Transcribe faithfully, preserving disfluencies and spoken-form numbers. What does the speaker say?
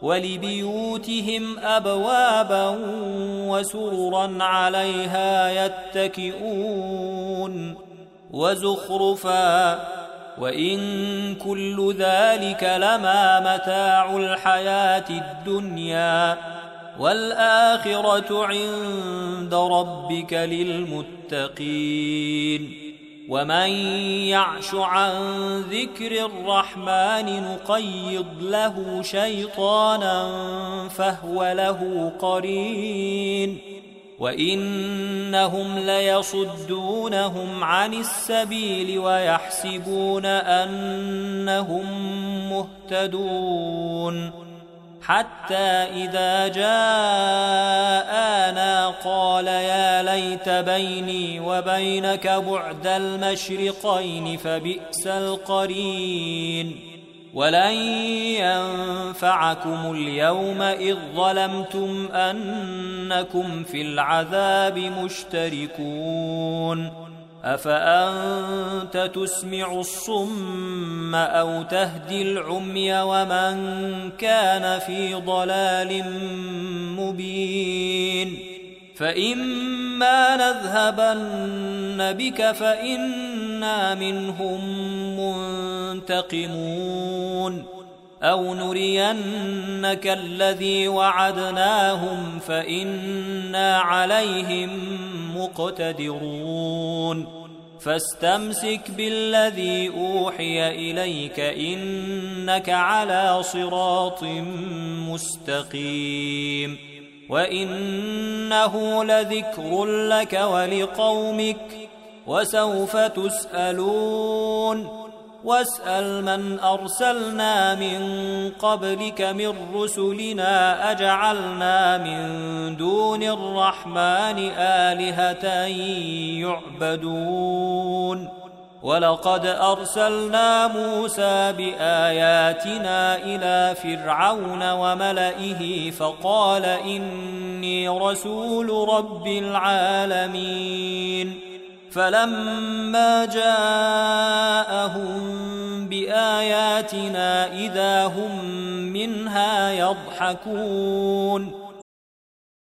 ولبيوتهم أبوابا وسررا عليها يتكئون وزخرفا وإن كل ذلك لما متاع الحياة الدنيا والآخرة عند ربك للمتقين ومن يعش عن ذكر الرحمن نقيض له شيطانا فهو له قرين وإنهم ليصدونهم عن السبيل ويحسبون أنهم مهتدون حتى إذا جاءنا قال يا ليت بيني وبينك بعد المشرقين فبئس القرين ولن ينفعكم اليوم إذ ظلمتم أنكم في العذاب مشتركون أفأنت تسمع الصم أو تهدي العمي ومن كان في ضلال مبين فإما نذهبن بك فإنا منهم منتقمون أو نرينك الذي وعدناهم فإنا عليهم مقتدرون فاستمسك بالذي أوحي إليك إنك على صراط مستقيم وإنه لذكر لك ولقومك وسوف تسألون واسأل من أرسلنا من قبلك من رسلنا أجعلنا من دون الرحمن آلهة يعبدون ولقد أرسلنا موسى بآياتنا إلى فرعون وملئه فقال إني رسول رب العالمين فلما جاءهم بآياتنا إذا هم منها يضحكون